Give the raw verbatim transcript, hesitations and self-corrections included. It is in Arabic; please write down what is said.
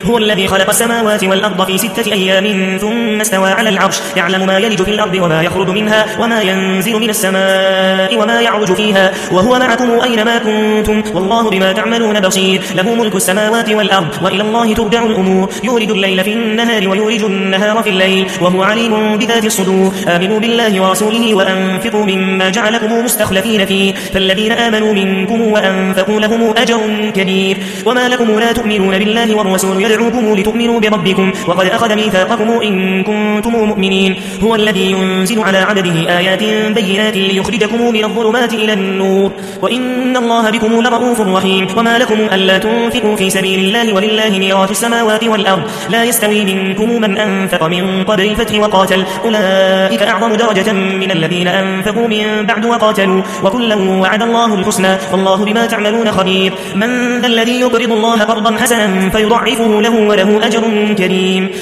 هو الذي خلق السماوات والأرض في ستة أيام ثم استوى على العرش يعلم ما يلج في الأرض وما يخرج منها وما ينزل من السماء وما يعرج فيها وهو معكم أينما كنتم والله بما تعملون بصير له ملك السماوات والأرض وإلى الله ترجع الأمور يولد الليل في النهار ويولج النهار في الليل وهو عليم بذات الصدور آمنوا بالله ورسوله وأنفقوا مما جعلكم مستخلفين فيه فالذين آمنوا منكم وأنفقوا لهم أجر كبير وما لكم لا تؤمنون بالله والرسول يدعوكم لتؤمنوا بربكم وقد أخذ ميثاقكم إن كنتم مؤمنين هو الذي ينزل على عبده آيات بينات ليخرجكم من الظلمات إلى النور وإن الله بكم لرؤوف رحيم وما لكم ألا تنفقوا في سبيل الله ولله ميراث السماوات والأرض لا يستوي منكم من أنفق من قبل الفتح وقاتل أولئك أعظم درجة من الذين أنفقوا من بعد وقاتلوا وكلا وعد الله الحسنى والله بما تعملون خبير من ذا الذي يقرض الله قرضا حسنا فيضعفه له وله أجر كريم